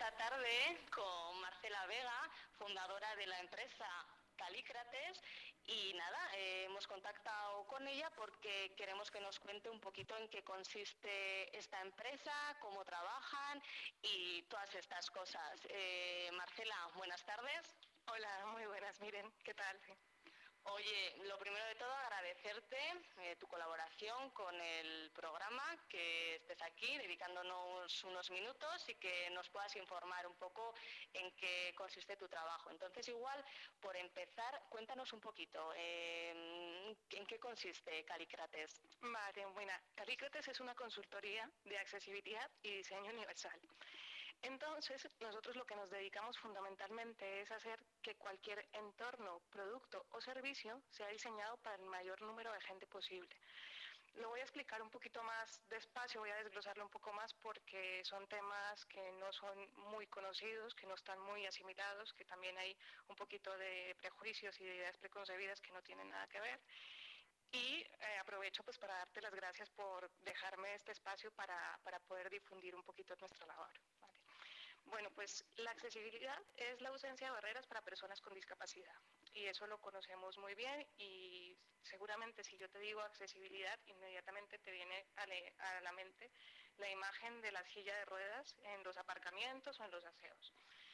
esta tarde con Marcela Vega, fundadora de la empresa Calícrates, y nada, hemos contactado con ella porque queremos que nos cuente un poquito en qué consiste esta empresa, cómo trabajan y todas estas cosas. Marcela, buenas tardes. Hola, muy buenas, Miren, ¿qué tal? Oye, lo primero de todo agradecerte tu colaboración con el programa, que estés aquí dedicándonos unos minutos y que nos puedas informar un poco en qué consiste tu trabajo. Entonces, igual, por empezar, cuéntanos un poquito en qué consiste Calícrates. Vale, bueno, Calícrates es una consultoría de accesibilidad y diseño universal. Entonces, nosotros lo que nos dedicamos fundamentalmente es hacer que cualquier entorno, producto o servicio sea diseñado para el mayor número de gente posible. Lo voy a explicar un poquito más despacio, voy a desglosarlo un poco más porque son temas que no son muy conocidos, que no están muy asimilados, que también hay un poquito de prejuicios y de ideas preconcebidas que no tienen nada que ver. Y aprovecho pues para darte las gracias por dejarme este espacio para poder difundir un poquito nuestra labor. ¿Vale? Bueno, pues la accesibilidad es la ausencia de barreras para personas con discapacidad y eso lo conocemos muy bien y seguramente si yo te digo accesibilidad, inmediatamente te viene a la mente la imagen de la silla de ruedas en los aparcamientos o en los aseos.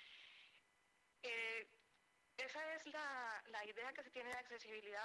Esa es la idea que se tiene de accesibilidad,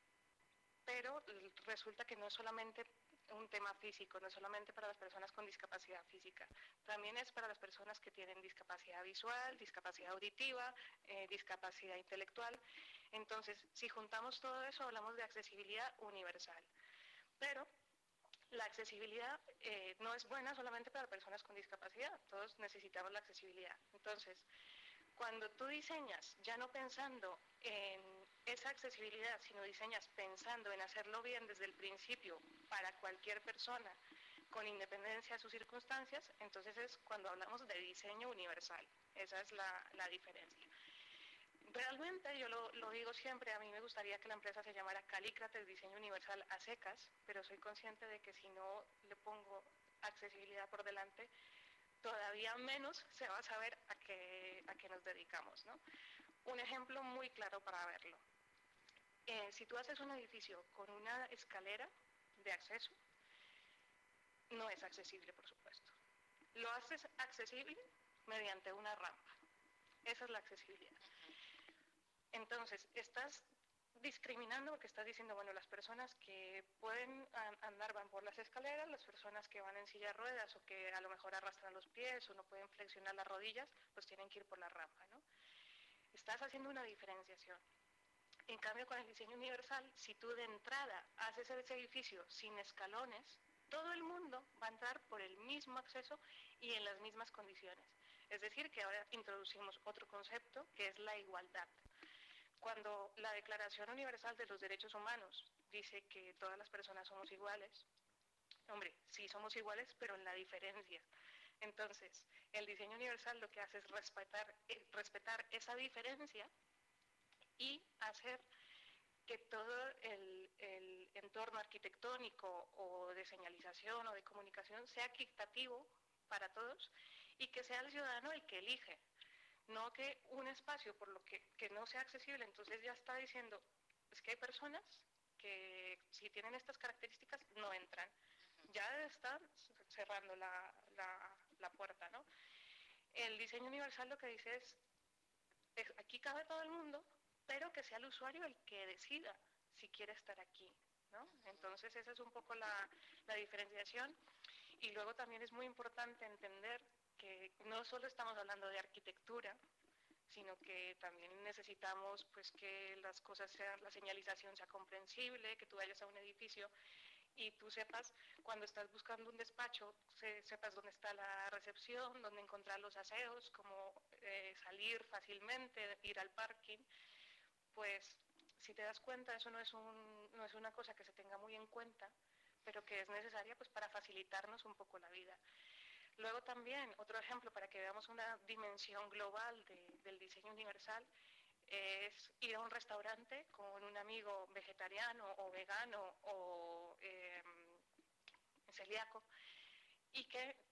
pero resulta que no es solamente un tema físico, no es solamente para las personas con discapacidad física, también es para las personas que tienen discapacidad visual, discapacidad auditiva, discapacidad intelectual. Entonces, si juntamos todo eso, hablamos de accesibilidad universal. Pero la accesibilidad no es buena solamente para personas con discapacidad, todos necesitamos la accesibilidad. Entonces, cuando tú diseñas, ya no pensando en esa accesibilidad, sino diseñas pensando en hacerlo bien desde el principio para cualquier persona, con independencia de sus circunstancias, entonces es cuando hablamos de diseño universal. Esa es la diferencia. Realmente, yo lo digo siempre, a mí me gustaría que la empresa se llamara Calícrates Diseño Universal a secas, pero soy consciente de que si no le pongo accesibilidad por delante, todavía menos se va a saber a qué nos dedicamos, ¿no? Un ejemplo muy claro para verlo. Si tú haces un edificio con una escalera de acceso, no es accesible, por supuesto. Lo haces accesible mediante una rampa. Esa es la accesibilidad. Entonces, estás discriminando porque estás diciendo, bueno, las personas que pueden andar van por las escaleras, las personas que van en silla de ruedas o que a lo mejor arrastran los pies o no pueden flexionar las rodillas, pues tienen que ir por la rampa, ¿no? Estás haciendo una diferenciación. En cambio, con el diseño universal, si tú de entrada haces ese edificio sin escalones, todo el mundo va a entrar por el mismo acceso y en las mismas condiciones. Es decir, que ahora introducimos otro concepto que es la igualdad. Cuando la Declaración Universal de los Derechos Humanos dice que todas las personas somos iguales, hombre, sí somos iguales, pero en la diferencia. Entonces, el diseño universal lo que hace es respetar esa diferencia y hacer que todo el entorno arquitectónico o de señalización o de comunicación sea equitativo para todos y que sea el ciudadano el que elige. No que un espacio por lo que no sea accesible, entonces ya está diciendo, es que hay personas que si tienen estas características no entran. Ya están cerrando la puerta, ¿no? El diseño universal lo que dice es aquí cabe todo el mundo, pero que sea el usuario el que decida si quiere estar aquí, ¿no? Entonces esa es un poco la diferenciación. Y luego también es muy importante entender que no solo estamos hablando de arquitectura, sino que también necesitamos pues que las cosas sean, la señalización sea comprensible, que tú vayas a un edificio y tú sepas, cuando estás buscando un despacho, sepas dónde está la recepción, dónde encontrar los aseos, cómo salir fácilmente, ir al parking. Pues si te das cuenta, eso no es una cosa que se tenga muy en cuenta, pero que es necesaria pues para facilitarnos un poco la vida. Luego también, otro ejemplo para que veamos una dimensión global del diseño universal, es ir a un restaurante con un amigo vegetariano o vegano o celíaco y que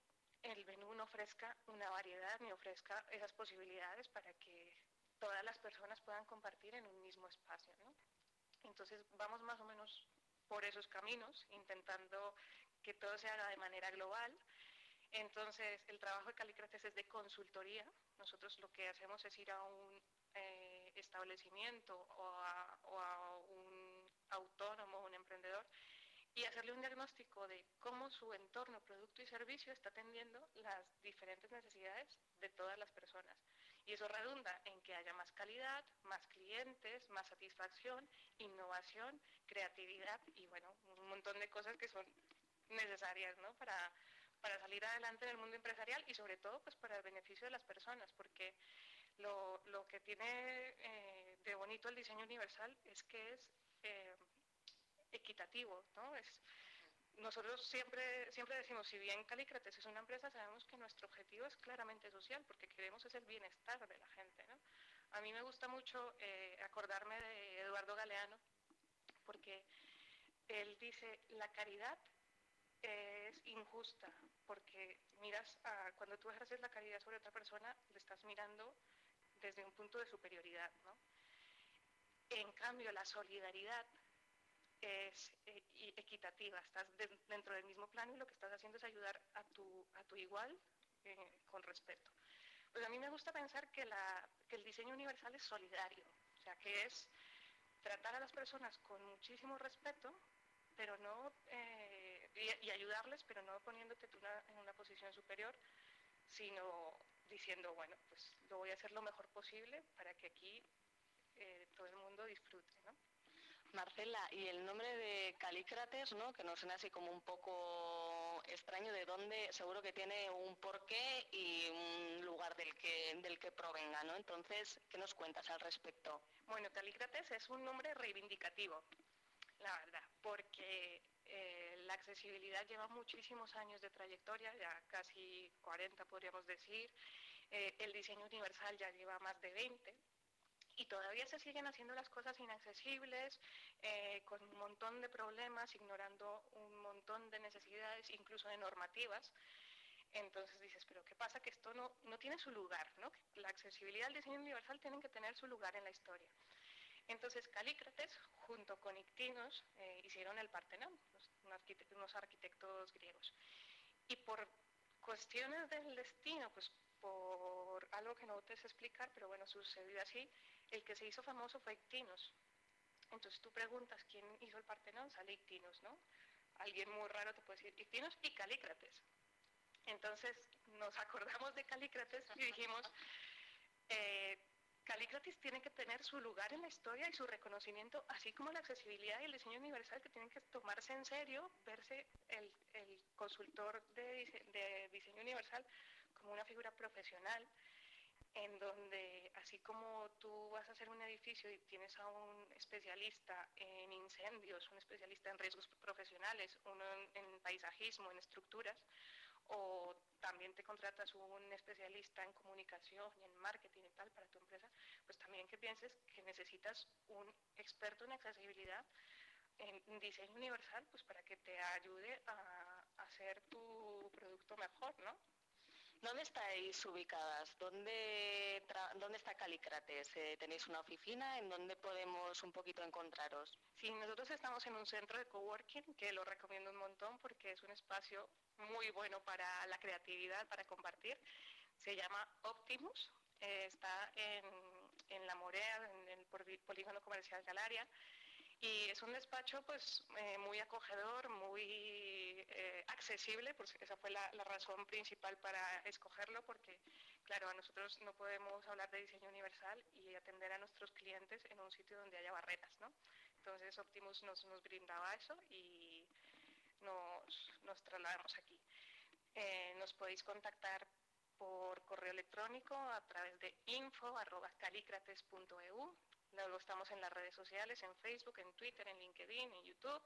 el menú no ofrezca una variedad ni ofrezca esas posibilidades para que todas las personas puedan compartir en un mismo espacio, ¿no? Entonces vamos más o menos por esos caminos, intentando que todo se haga de manera global. Entonces el trabajo de Calícrates es de consultoría. Nosotros lo que hacemos es ir a un establecimiento o a un autónomo, un emprendedor, y hacerle un diagnóstico de cómo su entorno, producto y servicio está atendiendo las diferentes necesidades de todas las personas. Y eso redunda en que haya más calidad, más clientes, más satisfacción, innovación, creatividad y bueno, un montón de cosas que son necesarias, ¿no? Para salir adelante en el mundo empresarial y sobre todo pues para el beneficio de las personas, porque lo que tiene de bonito el diseño universal es que es equitativo, ¿no? Nosotros siempre decimos, si bien Calícrates es una empresa, sabemos que nuestro objetivo es claramente social, porque queremos es el bienestar de la gente, ¿no? A mí me gusta mucho acordarme de Eduardo Galeano, porque él dice, la caridad es injusta, porque cuando tú ejerces la caridad sobre otra persona, le estás mirando desde un punto de superioridad, ¿no? En cambio, la solidaridad es equitativa, estás dentro del mismo plano y lo que estás haciendo es ayudar a tu igual con respeto. Pues a mí me gusta pensar que el diseño universal es solidario, o sea, que es tratar a las personas con muchísimo respeto, pero no y ayudarles, pero no poniéndote tú en una posición superior, sino diciendo, bueno, pues lo voy a hacer lo mejor posible para que aquí todo el mundo disfrute, ¿no? Marcela, y el nombre de Calícrates, ¿no? Que nos suena así como un poco extraño, ¿de dónde? Seguro que tiene un porqué y un lugar del que provenga, ¿no? Entonces, ¿qué nos cuentas al respecto? Bueno, Calícrates es un nombre reivindicativo, la verdad, porque la accesibilidad lleva muchísimos años de trayectoria, ya casi 40 podríamos decir, el diseño universal ya lleva más de 20, y todavía se siguen haciendo las cosas inaccesibles, con un montón de problemas, ignorando un montón de necesidades, incluso de normativas. Entonces dices, pero ¿qué pasa? Que esto no tiene su lugar, ¿no? Que la accesibilidad y el diseño universal tienen que tener su lugar en la historia. Entonces Calícrates, junto con Ictinos, hicieron el Partenón, unos arquitectos griegos. Y por cuestiones del destino, pues por algo que no te sé explicar, pero bueno, sucedió así, el que se hizo famoso fue Ictinos. Entonces tú preguntas quién hizo el Partenón, sale Ictinos, ¿no? Alguien muy raro te puede decir Ictinos y Calícrates. Entonces nos acordamos de Calícrates y dijimos, Calícrates tiene que tener su lugar en la historia y su reconocimiento, así como la accesibilidad y el diseño universal, que tienen que tomarse en serio, verse el consultor de diseño universal como una figura profesional, en donde así como tú vas a hacer un edificio y tienes a un especialista en incendios, un especialista en riesgos profesionales, uno en paisajismo, en estructuras, o también te contratas un especialista en comunicación y en marketing y tal para tu empresa, pues también que pienses que necesitas un experto en accesibilidad, en diseño universal, pues para que te ayude a hacer tu producto mejor, ¿no? ¿Dónde estáis ubicadas? ¿Dónde está Calícrates? ¿Tenéis una oficina? ¿En dónde podemos un poquito encontraros? Sí, nosotros estamos en un centro de coworking que lo recomiendo un montón porque es un espacio muy bueno para la creatividad, para compartir. Se llama Optimus, está en La Morea, en el polígono comercial Galaria. Y es un despacho pues muy acogedor, muy accesible, pues esa fue la razón principal para escogerlo, porque claro, a nosotros no podemos hablar de diseño universal y atender a nuestros clientes en un sitio donde haya barreras, ¿no? Entonces Optimus nos brindaba eso y nos trasladamos aquí. Nos podéis contactar por correo electrónico a través de info@calicrates.eu. Luego estamos en las redes sociales, en Facebook, en Twitter, en LinkedIn, en YouTube.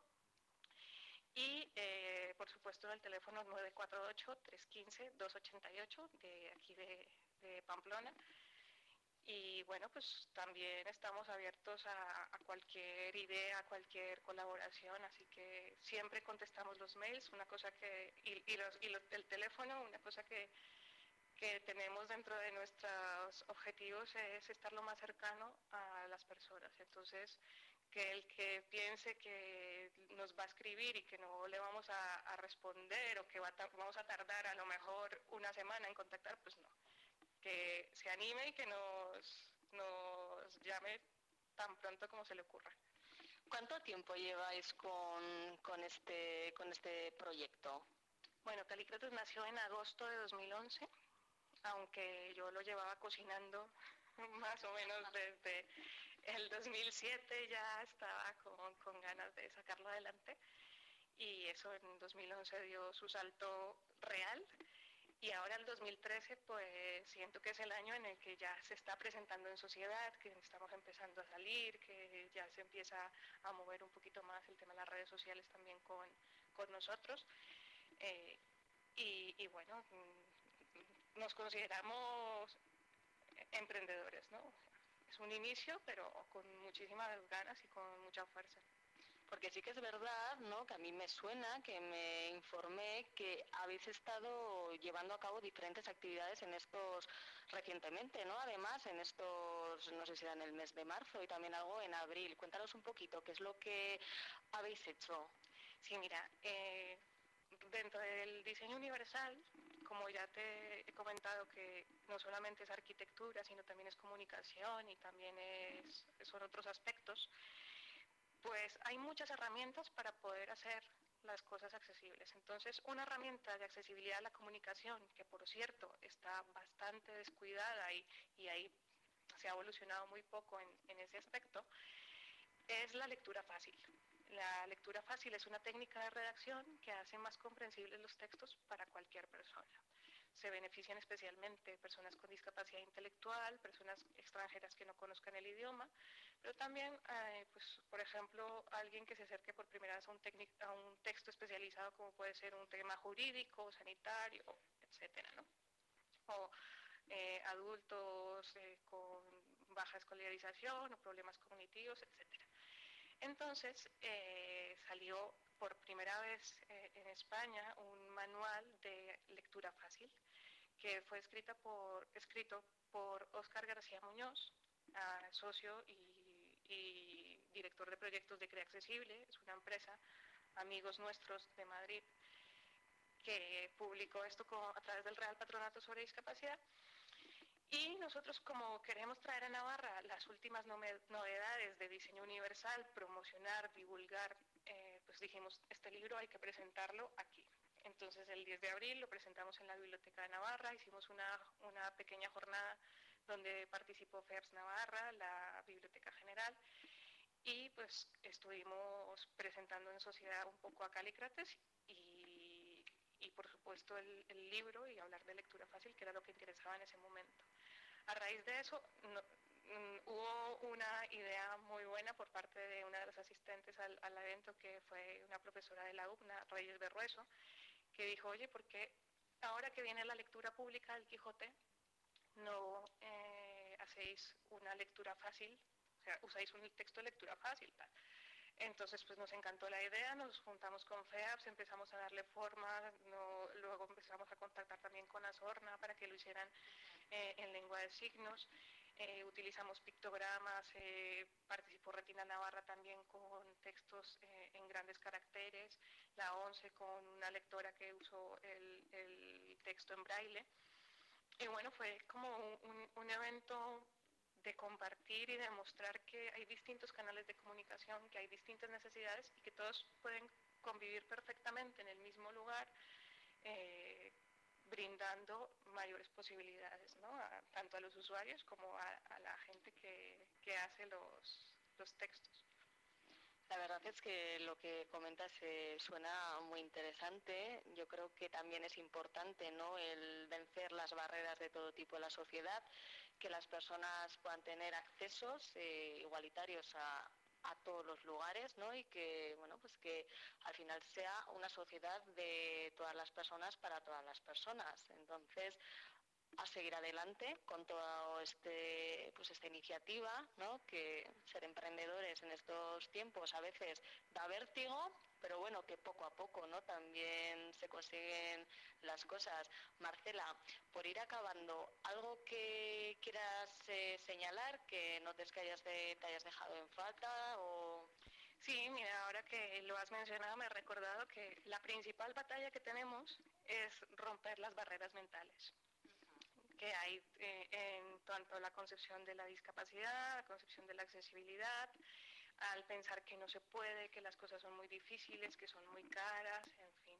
Y, por supuesto, el teléfono 948-315-288 de aquí de Pamplona. Y bueno, pues también estamos abiertos a cualquier idea, a cualquier colaboración, así que siempre contestamos los mails, una cosa que, el teléfono, una cosa que tenemos dentro de nuestros objetivos es estar lo más cercano a las personas. Entonces, que el que piense que nos va a escribir y que no le vamos a responder o que vamos a tardar a lo mejor una semana en contactar, pues no. Que se anime y que nos llame tan pronto como se le ocurra. ¿Cuánto tiempo lleváis con este proyecto? Bueno, Calícrates nació en agosto de 2011, aunque yo lo llevaba cocinando más o menos desde el 2007, ya estaba con ganas de sacarlo adelante, y eso en 2011 dio su salto real. Y ahora el 2013, pues siento que es el año en el que ya se está presentando en sociedad, que estamos empezando a salir, que ya se empieza a mover un poquito más el tema de las redes sociales también con nosotros. Y bueno, nos consideramos emprendedores, ¿no? Es un inicio, pero con muchísimas ganas y con mucha fuerza. Porque sí que es verdad, ¿no?, que a mí me suena, que me informé que habéis estado llevando a cabo diferentes actividades en estos recientemente, ¿no? Además, en estos, no sé si era en el mes de marzo y también algo en abril. Cuéntanos un poquito, ¿qué es lo que habéis hecho? Sí, mira, dentro del diseño universal, como ya te he comentado que no solamente es arquitectura, sino también es comunicación y también son otros aspectos, pues hay muchas herramientas para poder hacer las cosas accesibles. Entonces, una herramienta de accesibilidad a la comunicación, que por cierto está bastante descuidada y ahí se ha evolucionado muy poco en ese aspecto, es la lectura fácil. La lectura fácil es una técnica de redacción que hace más comprensibles los textos para cualquier persona. Se benefician especialmente personas con discapacidad intelectual, personas extranjeras que no conozcan el idioma, pero también, pues, por ejemplo, alguien que se acerque por primera vez a un texto especializado como puede ser un tema jurídico, sanitario, etcétera, ¿no? O adultos con baja escolarización o problemas cognitivos, etcétera. Entonces salió por primera vez en España un manual de lectura fácil que fue escrito por Óscar García Muñoz, socio y director de proyectos de Crea Accesible. Es una empresa, amigos nuestros de Madrid, que publicó esto a través del Real Patronato sobre Discapacidad. Y nosotros, como queremos traer a Navarra las últimas novedades de diseño universal, promocionar, divulgar, pues dijimos, este libro hay que presentarlo aquí. Entonces el 10 de abril lo presentamos en la Biblioteca de Navarra, hicimos una pequeña jornada donde participó FEAPS Navarra, la Biblioteca General, y pues estuvimos presentando en sociedad un poco a Calícrates y por supuesto el libro y hablar de lectura fácil, que era lo que interesaba en ese momento. A raíz de eso hubo una idea muy buena por parte de una de las asistentes al evento, que fue una profesora de la UPNA, Reyes Berrueso, que dijo, oye, ¿por qué ahora que viene la lectura pública del Quijote no hacéis una lectura fácil? O sea, usáis un texto de lectura fácil, tal. Entonces, pues nos encantó la idea, nos juntamos con FEAPS, empezamos a darle forma, luego empezamos a contactar también con Asorna para que lo hicieran en lengua de signos. Utilizamos pictogramas, participó Retina Navarra también con textos en grandes caracteres, la ONCE con una lectora que usó el texto en braille. Y bueno, fue como un evento de compartir y de mostrar que hay distintos canales de comunicación, que hay distintas necesidades y que todos pueden convivir perfectamente en el mismo lugar, brindando mayores posibilidades, ¿no? Tanto a los usuarios como a la gente que hace los textos. La verdad es que lo que comentas suena muy interesante. Yo creo que también es importante, ¿no?, el vencer las barreras de todo tipo en la sociedad, que las personas puedan tener accesos igualitarios a todos los lugares, ¿no? Y que, bueno, pues que al final sea una sociedad de todas las personas para todas las personas. Entonces, a seguir adelante con toda esta iniciativa, ¿no? Que ser emprendedores en estos tiempos a veces da vértigo, pero bueno, que poco a poco, ¿no? También se consiguen las cosas. Marcela, por ir acabando, ¿algo que quieras señalar, que notes que te hayas dejado en falta o...? Sí, mira, ahora que lo has mencionado me he recordado que la principal batalla que tenemos es romper las barreras mentales que hay en tanto la concepción de la discapacidad, la concepción de la accesibilidad, al pensar que no se puede, que las cosas son muy difíciles, que son muy caras, en fin.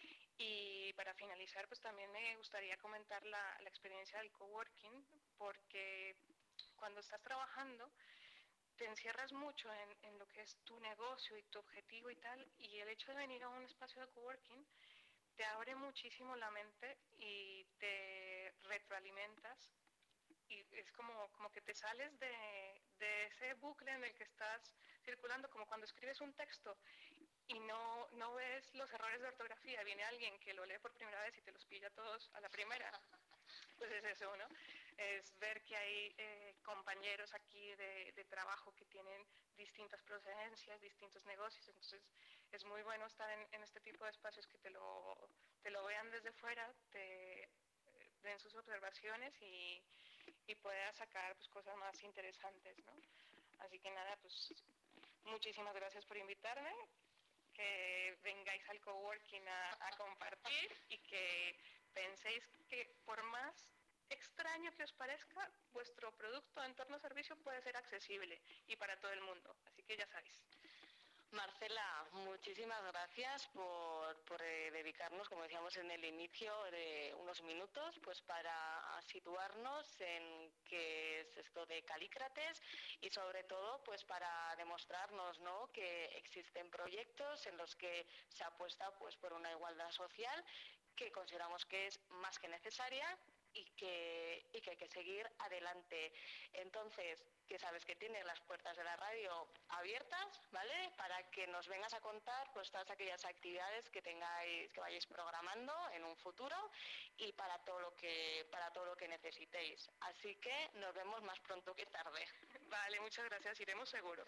Y para finalizar, pues también me gustaría comentar la experiencia del coworking, porque cuando estás trabajando te encierras mucho en lo que es tu negocio y tu objetivo y tal, y el hecho de venir a un espacio de coworking te abre muchísimo la mente y te retroalimentas y es como que te sales de ese bucle en el que estás circulando, como cuando escribes un texto y no ves los errores de ortografía, viene alguien que lo lee por primera vez y te los pilla todos a la primera. Pues es eso, ¿no? Es ver que hay compañeros aquí de trabajo que tienen distintas procedencias, distintos negocios, entonces es muy bueno estar en este tipo de espacios que te lo vean desde fuera, te den sus observaciones y puedas sacar pues cosas más interesantes, ¿no? Así que nada, pues muchísimas gracias por invitarme, que vengáis al coworking a compartir y que penséis que por más extraño que os parezca, vuestro producto, entorno, servicio puede ser accesible y para todo el mundo. Así que ya sabéis. Marcela, muchísimas gracias por dedicarnos, como decíamos en el inicio, de unos minutos pues para situarnos en qué es esto de Calícrates y sobre todo pues para demostrarnos, ¿no?, que existen proyectos en los que se apuesta pues por una igualdad social que consideramos que es más que necesaria y que hay que seguir adelante. Entonces, que sabes que tienes las puertas de la radio abiertas, ¿vale?, para que nos vengas a contar pues todas aquellas actividades que vayáis programando en un futuro y para todo lo que necesitéis. Así que nos vemos más pronto que tarde. Vale, muchas gracias, iremos seguro.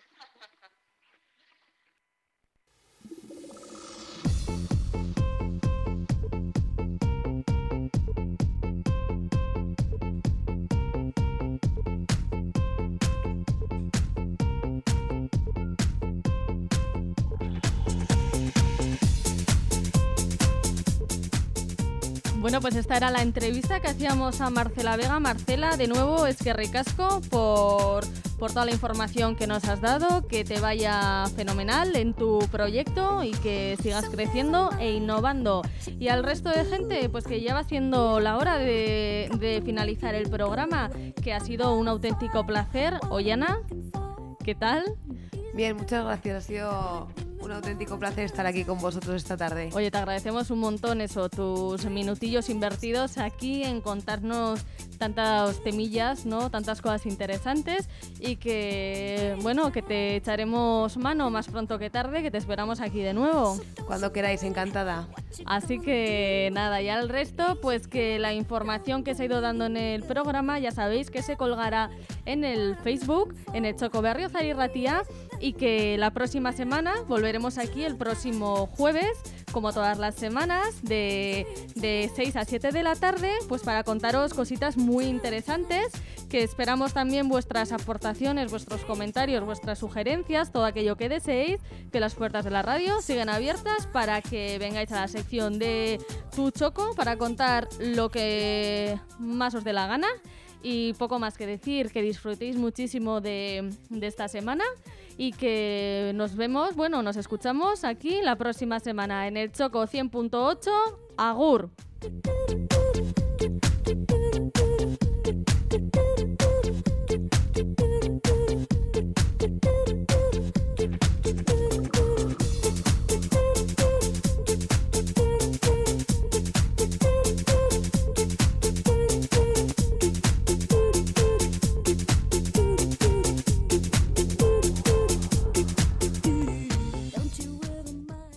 Bueno, pues esta era la entrevista que hacíamos a Marcela Vega. Marcela, de nuevo, eskerrik asko por toda la información que nos has dado, que te vaya fenomenal en tu proyecto y que sigas creciendo e innovando. Y al resto de gente, pues que ya va siendo la hora de finalizar el programa, que ha sido un auténtico placer. Ollana, ¿qué tal? Bien, muchas gracias. Ha sido un auténtico placer estar aquí con vosotros esta tarde. Oye, te agradecemos un montón tus minutillos invertidos aquí en contarnos tantas temillas, ¿no?, tantas cosas interesantes y que, bueno, que te echaremos mano más pronto que tarde, que te esperamos aquí de nuevo. Cuando queráis, encantada. Así que nada, ya el resto, pues que la información que se ha ido dando en el programa, ya sabéis que se colgará en el Facebook, en el Txoko Berriozar Irratia, y que la próxima semana volveremos aquí el próximo jueves, como todas las semanas, de 6 a 7 de la tarde, pues para contaros cositas muy interesantes, que esperamos también vuestras aportaciones, vuestros comentarios, vuestras sugerencias, todo aquello que deseéis, que las puertas de la radio siguen abiertas para que vengáis a la sección de Tu Txoko para contar lo que más os dé la gana. Y poco más que decir, que disfrutéis muchísimo de esta semana y que nos escuchamos aquí la próxima semana en el Txoko 100.8. Agur.